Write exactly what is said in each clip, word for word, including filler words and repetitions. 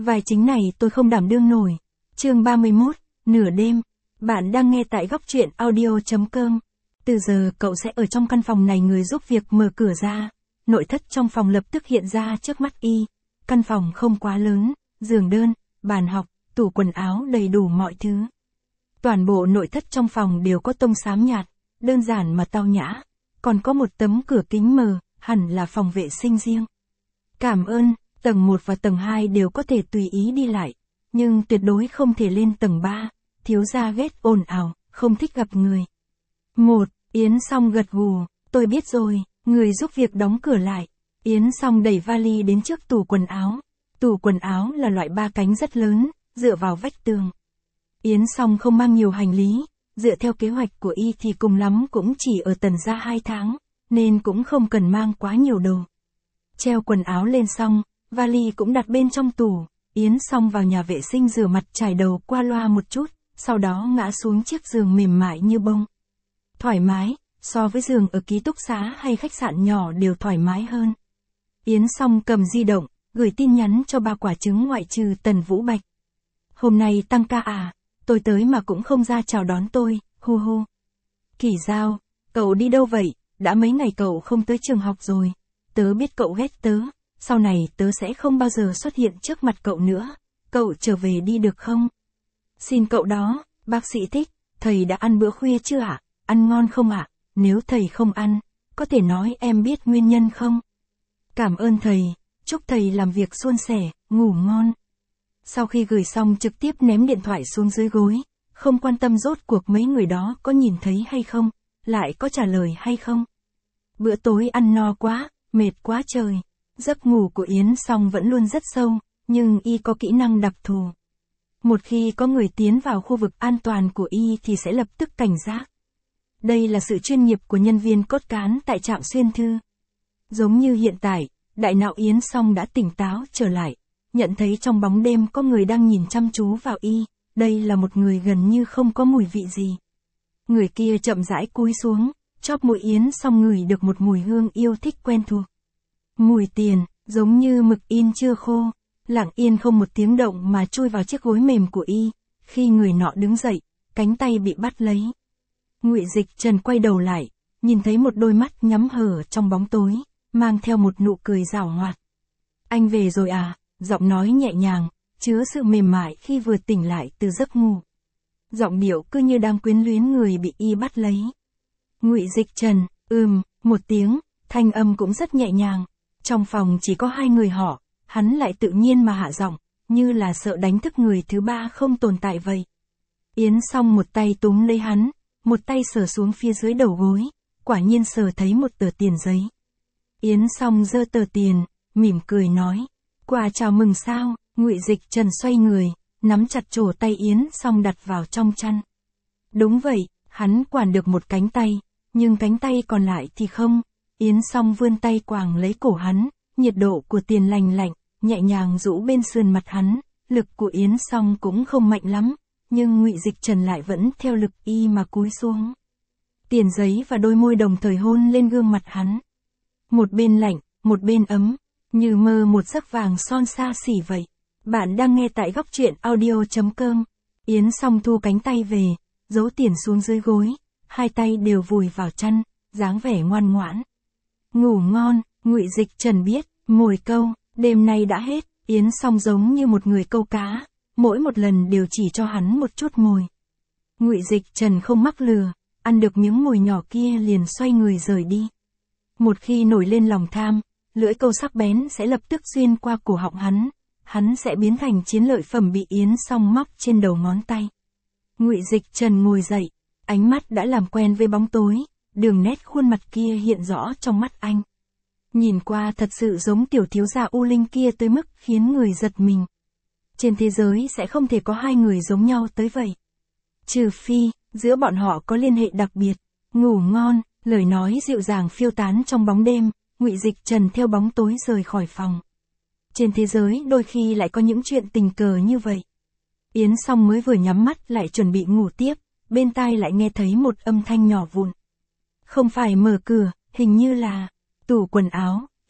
Vai chính này tôi không đảm đương nổi. Chương ba mươi mốt, nửa đêm. Bạn đang nghe tại góc truyện audio.com. Từ giờ cậu sẽ ở trong căn phòng này, người giúp việc mở cửa ra. Nội thất trong phòng lập tức hiện ra trước mắt y. Căn phòng không quá lớn, giường đơn, bàn học, tủ quần áo đầy đủ mọi thứ. Toàn bộ nội thất trong phòng đều có tông xám nhạt, đơn giản mà tao nhã. Còn có một tấm cửa kính mờ, hẳn là phòng vệ sinh riêng. Cảm ơn, tầng một và tầng hai đều có thể tùy ý đi lại. Nhưng tuyệt đối không thể lên tầng ba, thiếu gia ghét ồn ào, không thích gặp người. Một, Yến Song gật gù, tôi biết rồi, người giúp việc đóng cửa lại. Yến Song đẩy vali đến trước tủ quần áo. Tủ quần áo là loại ba cánh rất lớn, dựa vào vách tường. Yến Song không mang nhiều hành lý, dựa theo kế hoạch của y thì cùng lắm cũng chỉ ở Tần gia hai tháng, nên cũng không cần mang quá nhiều đồ. Treo quần áo lên xong, vali cũng đặt bên trong tủ. Yến Song vào nhà vệ sinh rửa mặt, chải đầu qua loa một chút, sau đó ngã xuống chiếc giường mềm mại như bông. Thoải mái, so với giường ở ký túc xá hay khách sạn nhỏ đều thoải mái hơn. Yến Song cầm di động, gửi tin nhắn cho ba quả trứng ngoại trừ Tần Vũ Bạch. Hôm nay tăng ca à, tôi tới mà cũng không ra chào đón tôi, hu hu. Kỳ Giao, cậu đi đâu vậy, đã mấy ngày cậu không tới trường học rồi. Tớ biết cậu ghét tớ, sau này tớ sẽ không bao giờ xuất hiện trước mặt cậu nữa. Cậu trở về đi được không? Xin cậu đó, bác sĩ thích, thầy đã ăn bữa khuya chưa ạ? À? Ăn ngon không ạ? À? Nếu thầy không ăn, có thể nói em biết nguyên nhân không? Cảm ơn thầy, chúc thầy làm việc suôn sẻ, ngủ ngon. Sau khi gửi xong trực tiếp ném điện thoại xuống dưới gối, không quan tâm rốt cuộc mấy người đó có nhìn thấy hay không, lại có trả lời hay không. Bữa tối ăn no quá, mệt quá trời. Giấc ngủ của Yến Song vẫn luôn rất sâu, nhưng y có kỹ năng đặc thù. Một khi có người tiến vào khu vực an toàn của y thì sẽ lập tức cảnh giác. Đây là sự chuyên nghiệp của nhân viên cốt cán tại trạm xuyên thư. Giống như hiện tại, đại não Yến Song đã tỉnh táo trở lại, nhận thấy trong bóng đêm có người đang nhìn chăm chú vào y, đây là một người gần như không có mùi vị gì. Người kia chậm rãi cúi xuống, chóp mũi Yến Song ngửi được một mùi hương yêu thích quen thuộc. Mùi tiền, giống như mực in chưa khô, lặng yên không một tiếng động mà chui vào chiếc gối mềm của y. Khi người nọ đứng dậy, cánh tay bị bắt lấy. Ngụy Dịch Trần quay đầu lại, nhìn thấy một đôi mắt nhắm hờ trong bóng tối, mang theo một nụ cười giảo hoạt. Anh về rồi à? Giọng nói nhẹ nhàng, chứa sự mềm mại khi vừa tỉnh lại từ giấc ngủ. Giọng điệu cứ như đang quyến luyến người bị y bắt lấy. Ngụy Dịch Trần, ừm, một tiếng, thanh âm cũng rất nhẹ nhàng. Trong phòng chỉ có hai người họ, hắn lại tự nhiên mà hạ giọng, như là sợ đánh thức người thứ ba không tồn tại vậy. Yến Song một tay túm lấy hắn, một tay sờ xuống phía dưới đầu gối, quả nhiên sờ thấy một tờ tiền giấy. Yến Song giơ tờ tiền, mỉm cười nói, quà chào mừng sao? Ngụy Dịch Trần xoay người, nắm chặt trổ tay Yến Song đặt vào trong chăn. Đúng vậy, hắn quản được một cánh tay, nhưng cánh tay còn lại thì không. Yến Song vươn tay quàng lấy cổ hắn, nhiệt độ của tiền lành lạnh, nhẹ nhàng rũ bên sườn mặt hắn, lực của Yến Song cũng không mạnh lắm, nhưng Ngụy Dịch Trần lại vẫn theo lực y mà cúi xuống. Tiền giấy và đôi môi đồng thời hôn lên gương mặt hắn. Một bên lạnh, một bên ấm, như mơ một giấc vàng son xa xỉ vậy. Bạn đang nghe tại góc truyện audio.com. Yến Song thu cánh tay về, giấu tiền xuống dưới gối, hai tay đều vùi vào chăn, dáng vẻ ngoan ngoãn. Ngủ ngon, Ngụy Dịch Trần biết, mồi câu, đêm nay đã hết. Yến Song giống như một người câu cá, mỗi một lần đều chỉ cho hắn một chút mồi. Ngụy Dịch Trần không mắc lừa, ăn được miếng mồi nhỏ kia liền xoay người rời đi. Một khi nổi lên lòng tham, lưỡi câu sắc bén sẽ lập tức xuyên qua cổ họng hắn, hắn sẽ biến thành chiến lợi phẩm bị Yến Song móc trên đầu ngón tay. Ngụy Dịch Trần ngồi dậy, ánh mắt đã làm quen với bóng tối, đường nét khuôn mặt kia hiện rõ trong mắt anh. Nhìn qua thật sự giống tiểu thiếu gia U Linh kia tới mức khiến người giật mình. Trên thế giới sẽ không thể có hai người giống nhau tới vậy. Trừ phi, giữa bọn họ có liên hệ đặc biệt. Ngủ ngon, lời nói dịu dàng phiêu tán trong bóng đêm, Ngụy Dịch Trần theo bóng tối rời khỏi phòng. Trên thế giới đôi khi lại có những chuyện tình cờ như vậy. Yến Song mới vừa nhắm mắt lại chuẩn bị ngủ tiếp, bên tai lại nghe thấy một âm thanh nhỏ vụn. Không phải mở cửa, hình như là tủ quần áo.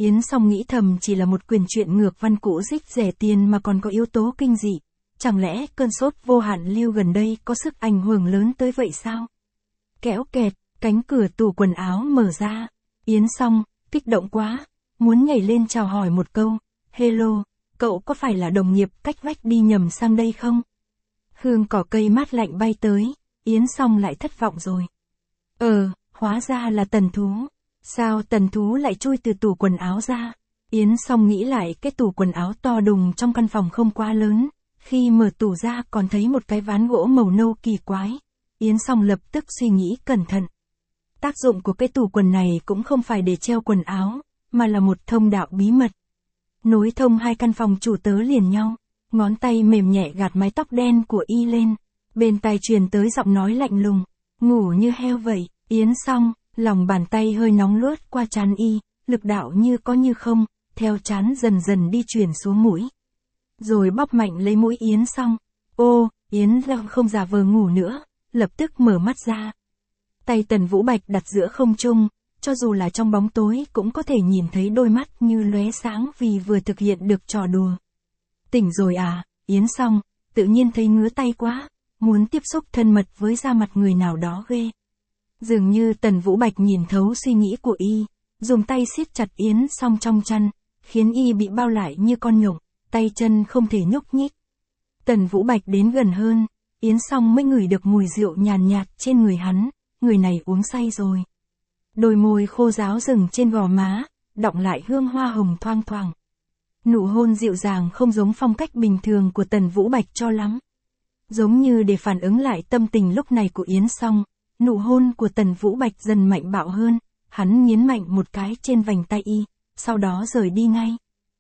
Yến Song nghĩ thầm chỉ là một quyển truyện ngược văn cũ rích rẻ tiền mà còn có yếu tố kinh dị. Chẳng lẽ cơn sốt vô hạn lưu gần đây có sức ảnh hưởng lớn tới vậy sao? Kéo kẹt, cánh cửa tủ quần áo mở ra. Yến Song, kích động quá, muốn nhảy lên chào hỏi một câu. Hello, cậu có phải là đồng nghiệp cách vách đi nhầm sang đây không? Hương cỏ cây mát lạnh bay tới, Yến Song lại thất vọng rồi. Ờ, hóa ra là Tần Thú. Sao Tần Thú lại chui từ tủ quần áo ra? Yến Song nghĩ lại cái tủ quần áo to đùng trong căn phòng không quá lớn. Khi mở tủ ra còn thấy một cái ván gỗ màu nâu kỳ quái. Yến Song lập tức suy nghĩ cẩn thận. Tác dụng của cái tủ quần này cũng không phải để treo quần áo, mà là một thông đạo bí mật. Nối thông hai căn phòng chủ tớ liền nhau, ngón tay mềm nhẹ gạt mái tóc đen của y lên. Bên tai truyền tới giọng nói lạnh lùng, ngủ như heo vậy. Yến Song, lòng bàn tay hơi nóng lướt qua trán y, lực đạo như có như không, theo trán dần dần đi chuyển xuống mũi. Rồi bóp mạnh lấy mũi Yến Song. Ô, Yến Long không giả vờ ngủ nữa, lập tức mở mắt ra. Tay Tần Vũ Bạch đặt giữa không trung, cho dù là trong bóng tối cũng có thể nhìn thấy đôi mắt như lóe sáng vì vừa thực hiện được trò đùa. Tỉnh rồi à, Yến Song, tự nhiên thấy ngứa tay quá, muốn tiếp xúc thân mật với da mặt người nào đó ghê. Dường như Tần Vũ Bạch nhìn thấu suy nghĩ của y, dùng tay siết chặt Yến Song trong chăn, khiến y bị bao lại như con nhộng, tay chân không thể nhúc nhích. Tần Vũ Bạch đến gần hơn, Yến Song mới ngửi được mùi rượu nhàn nhạt trên người hắn, người này uống say rồi. Đôi môi khô ráo rừng trên gò má, đọng lại hương hoa hồng thoang thoảng. Nụ hôn dịu dàng không giống phong cách bình thường của Tần Vũ Bạch cho lắm. Giống như để phản ứng lại tâm tình lúc này của Yến Song, nụ hôn của Tần Vũ Bạch dần mạnh bạo hơn, hắn nghiến mạnh một cái trên vành tay y, sau đó rời đi ngay.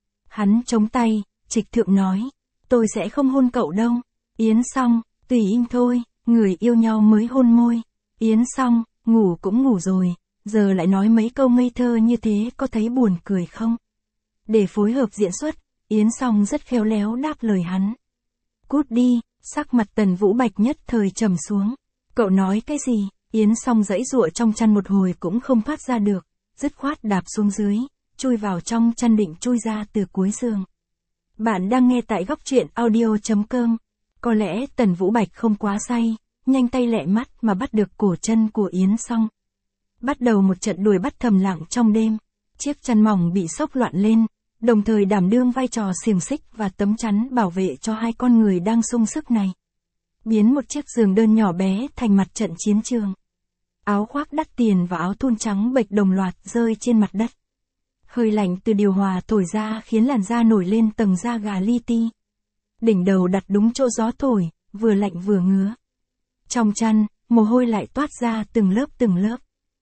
Hắn chống tay, trịch thượng nói, tôi sẽ không hôn cậu đâu. Yến Song, tùy im thôi, người yêu nhau mới hôn môi. Yến Song, ngủ cũng ngủ rồi, giờ lại nói mấy câu ngây thơ như thế có thấy buồn cười không? Để phối hợp diễn xuất, Yến Song rất khéo léo đáp lời hắn. Cút đi, sắc mặt Tần Vũ Bạch nhất thời trầm xuống. Cậu nói cái gì? Yến Song giãy giụa trong chăn một hồi cũng không thoát ra được, dứt khoát đạp xuống dưới, chui vào trong chăn định chui ra từ cuối giường. Bạn đang nghe tại góc truyện audio chấm com. Có lẽ Tần Vũ Bạch không quá say, nhanh tay lẹ mắt mà bắt được cổ chân của Yến Song. Bắt đầu một trận đuổi bắt thầm lặng trong đêm, chiếc chăn mỏng bị xốc loạn lên, đồng thời đảm đương vai trò xiềng xích và tấm chắn bảo vệ cho hai con người đang sung sức này. Biến một chiếc giường đơn nhỏ bé thành mặt trận chiến trường. Áo khoác đắt tiền và áo thun trắng bệch đồng loạt rơi trên mặt đất. Hơi lạnh từ điều hòa thổi ra khiến làn da nổi lên tầng da gà li ti. Đỉnh đầu đặt đúng chỗ gió thổi, vừa lạnh vừa ngứa. Trong chăn, mồ hôi lại toát ra từng lớp từng lớp.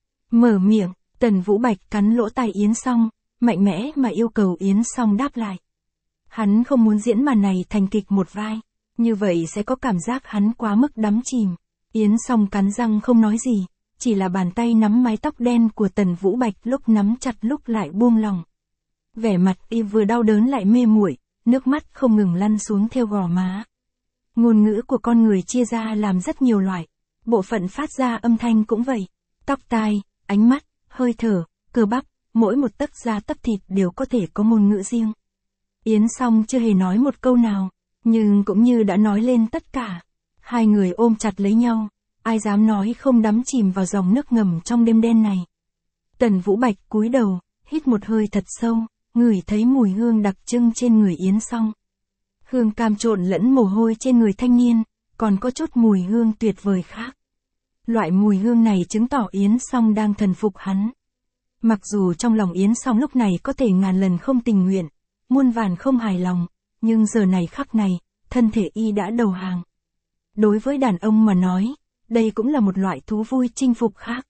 Mở miệng, Tần Vũ Bạch cắn lỗ tai Yến Song, mạnh mẽ mà yêu cầu Yến Song đáp lại. Hắn không muốn diễn màn này thành kịch một vai, như vậy sẽ có cảm giác hắn quá mức đắm chìm. Yến Song cắn răng không nói gì, chỉ là bàn tay nắm mái tóc đen của Tần Vũ Bạch lúc nắm chặt lúc lại buông lỏng. Vẻ mặt y vừa đau đớn lại mê muội, nước mắt không ngừng lăn xuống theo gò má. Ngôn ngữ của con người chia ra làm rất nhiều loại, bộ phận phát ra âm thanh cũng vậy. Tóc tai, ánh mắt, hơi thở, cơ bắp, mỗi một tấc da tấc thịt đều có thể có ngôn ngữ riêng. Yến Song chưa hề nói một câu nào, nhưng cũng như đã nói lên tất cả. Hai người ôm chặt lấy nhau, ai dám nói không đắm chìm vào dòng nước ngầm trong đêm đen này. Tần Vũ Bạch cúi đầu, hít một hơi thật sâu, ngửi thấy mùi hương đặc trưng trên người Yến Song. Hương cam trộn lẫn mồ hôi trên người thanh niên, còn có chút mùi hương tuyệt vời khác. Loại mùi hương này chứng tỏ Yến Song đang thần phục hắn. Mặc dù trong lòng Yến Song lúc này có thể ngàn lần không tình nguyện, muôn vàn không hài lòng, nhưng giờ này khắc này, thân thể y đã đầu hàng. Đối với đàn ông mà nói, đây cũng là một loại thú vui chinh phục khác.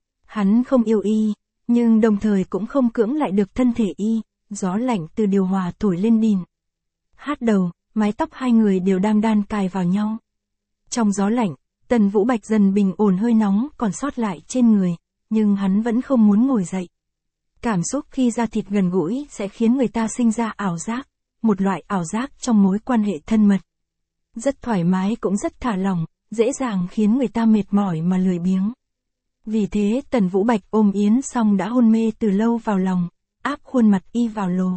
Hắn không yêu y, nhưng đồng thời cũng không cưỡng lại được thân thể y, gió lạnh từ điều hòa thổi lên đìn. Hát đầu, mái tóc hai người đều đang đan cài vào nhau. Trong gió lạnh, Tần Vũ Bạch dần bình ổn hơi nóng còn sót lại trên người, nhưng hắn vẫn không muốn ngồi dậy. Cảm xúc khi da thịt gần gũi sẽ khiến người ta sinh ra ảo giác, một loại ảo giác trong mối quan hệ thân mật. Rất thoải mái cũng rất thả lỏng, dễ dàng khiến người ta mệt mỏi mà lười biếng. Vì thế Tần Vũ Bạch ôm Yến Song đã hôn mê từ lâu vào lòng, áp khuôn mặt y vào lồ.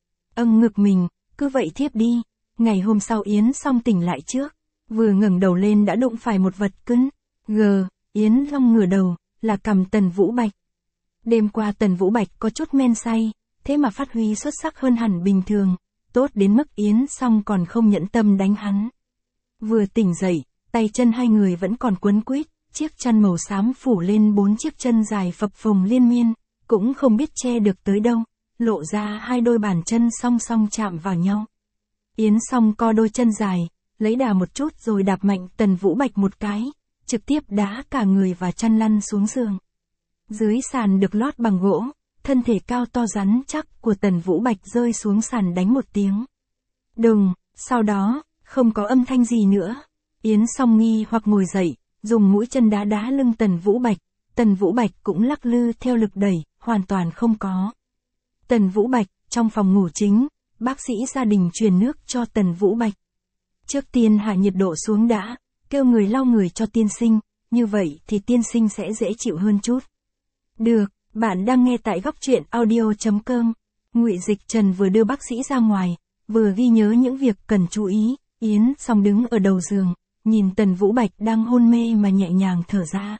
Âng ngực mình, cứ vậy thiếp đi. Ngày hôm sau Yến Song tỉnh lại trước, vừa ngẩng đầu lên đã đụng phải một vật cứng. Gờ, Yến Long ngửa đầu, là cằm Tần Vũ Bạch. Đêm qua Tần Vũ Bạch có chút men say, thế mà phát huy xuất sắc hơn hẳn bình thường, tốt đến mức Yến Song còn không nhẫn tâm đánh hắn. Vừa tỉnh dậy, tay chân hai người vẫn còn quấn quýt, chiếc chăn màu xám phủ lên bốn chiếc chân dài phập phồng liên miên, cũng không biết che được tới đâu, lộ ra hai đôi bàn chân song song chạm vào nhau. Yến Song co đôi chân dài, lấy đà một chút rồi đạp mạnh Tần Vũ Bạch một cái, trực tiếp đá cả người và chăn lăn xuống giường. Dưới sàn được lót bằng gỗ, thân thể cao to rắn chắc của Tần Vũ Bạch rơi xuống sàn đánh một tiếng. Đùng, sau đó, không có âm thanh gì nữa. Yến Song nghi hoặc ngồi dậy, dùng mũi chân đá đá lưng Tần Vũ Bạch, Tần Vũ Bạch cũng lắc lư theo lực đẩy, hoàn toàn không có. Tần Vũ Bạch, trong phòng ngủ chính, bác sĩ gia đình truyền nước cho Tần Vũ Bạch. Trước tiên hạ nhiệt độ xuống đã, kêu người lau người cho tiên sinh, như vậy thì tiên sinh sẽ dễ chịu hơn chút. Được, bạn đang nghe tại góc truyện audio chấm com. Ngụy Dịch Trần vừa đưa bác sĩ ra ngoài, vừa ghi nhớ những việc cần chú ý. Yến Song đứng ở đầu giường, nhìn Tần Vũ Bạch đang hôn mê mà nhẹ nhàng thở ra.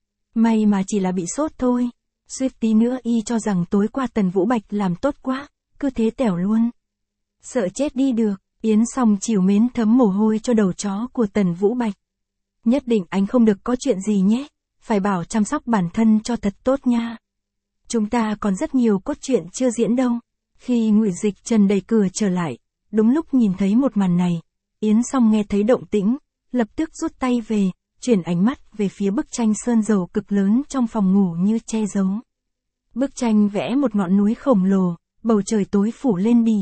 May mà chỉ là bị sốt thôi. Suýt tí nữa y cho rằng tối qua Tần Vũ Bạch làm tốt quá, cứ thế tẻo luôn. Sợ chết đi được, Yến Song chịu mến thấm mồ hôi cho đầu chó của Tần Vũ Bạch. Nhất định anh không được có chuyện gì nhé, phải bảo chăm sóc bản thân cho thật tốt nha. Chúng ta còn rất nhiều cốt truyện chưa diễn đâu. Khi Ngụy Dịch Trần đẩy cửa trở lại, đúng lúc nhìn thấy một màn này, Yến Song nghe thấy động tĩnh, lập tức rút tay về, chuyển ánh mắt về phía bức tranh sơn dầu cực lớn trong phòng ngủ như che giấu. Bức tranh vẽ một ngọn núi khổng lồ, bầu trời tối phủ lên bì.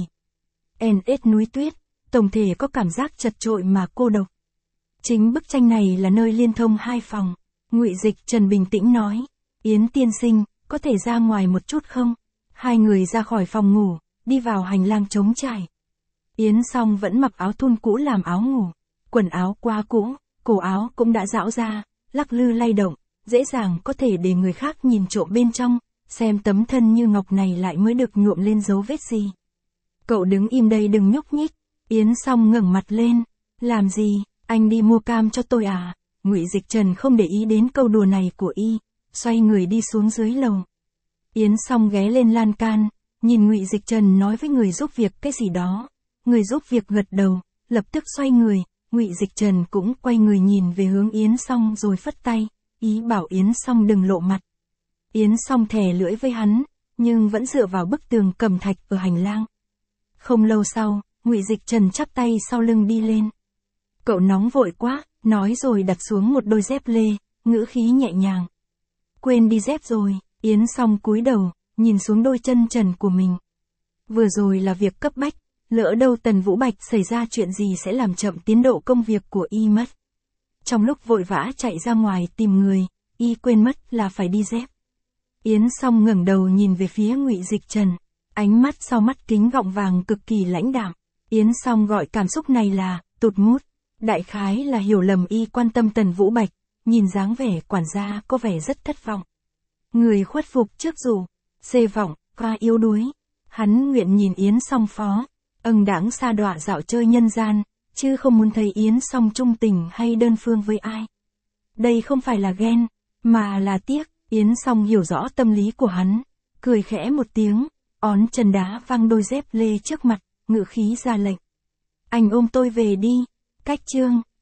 en ét núi tuyết, tổng thể có cảm giác chật chội mà cô độc. Chính bức tranh này là nơi liên thông hai phòng. Ngụy Dịch Trần bình tĩnh nói, Yến tiên sinh, có thể ra ngoài một chút không? Hai người ra khỏi phòng ngủ, đi vào hành lang trống trải. Yến Song vẫn mặc áo thun cũ làm áo ngủ, quần áo quá cũ, cổ áo cũng đã rão ra, lắc lư lay động, dễ dàng có thể để người khác nhìn trộm bên trong, xem tấm thân như ngọc này lại mới được nhuộm lên dấu vết gì. Cậu đứng im đây đừng nhúc nhích. Yến Song ngẩng mặt lên, làm gì, anh đi mua cam cho tôi à? Ngụy Dịch Trần không để ý đến câu đùa này của y, xoay người đi xuống dưới lầu. Yến Song ghé lên lan can, nhìn Ngụy Dịch Trần nói với người giúp việc cái gì đó. Người giúp việc gật đầu, lập tức xoay người, Ngụy Dịch Trần cũng quay người nhìn về hướng Yến Song rồi phất tay, ý bảo Yến Song đừng lộ mặt. Yến Song thè lưỡi với hắn, nhưng vẫn dựa vào bức tường cẩm thạch ở hành lang. Không lâu sau, Ngụy Dịch Trần chắp tay sau lưng đi lên. Cậu nóng vội quá, nói rồi đặt xuống một đôi dép lê, ngữ khí nhẹ nhàng. Quên đi dép rồi, Yến Song cúi đầu, nhìn xuống đôi chân trần của mình. Vừa rồi là việc cấp bách, lỡ đâu Tần Vũ Bạch xảy ra chuyện gì sẽ làm chậm tiến độ công việc của y mất. Trong lúc vội vã chạy ra ngoài tìm người, y quên mất là phải đi dép. Yến Song ngẩng đầu nhìn về phía Ngụy Dịch Trần, ánh mắt sau mắt kính gọng vàng cực kỳ lãnh đạm. Yến Song gọi cảm xúc này là tụt mút, đại khái là hiểu lầm y quan tâm Tần Vũ Bạch, nhìn dáng vẻ quản gia có vẻ rất thất vọng. Người khuất phục trước dù, xê vọng, qua yếu đuối, hắn nguyện nhìn Yến Song phó, âng đáng xa đọa dạo chơi nhân gian, chứ không muốn thấy Yến Song trung tình hay đơn phương với ai. Đây không phải là ghen, mà là tiếc. Yến Song hiểu rõ tâm lý của hắn, cười khẽ một tiếng, ón chân đá văng đôi dép lê trước mặt, ngự khí ra lệnh. Anh ôm tôi về đi, cách chương.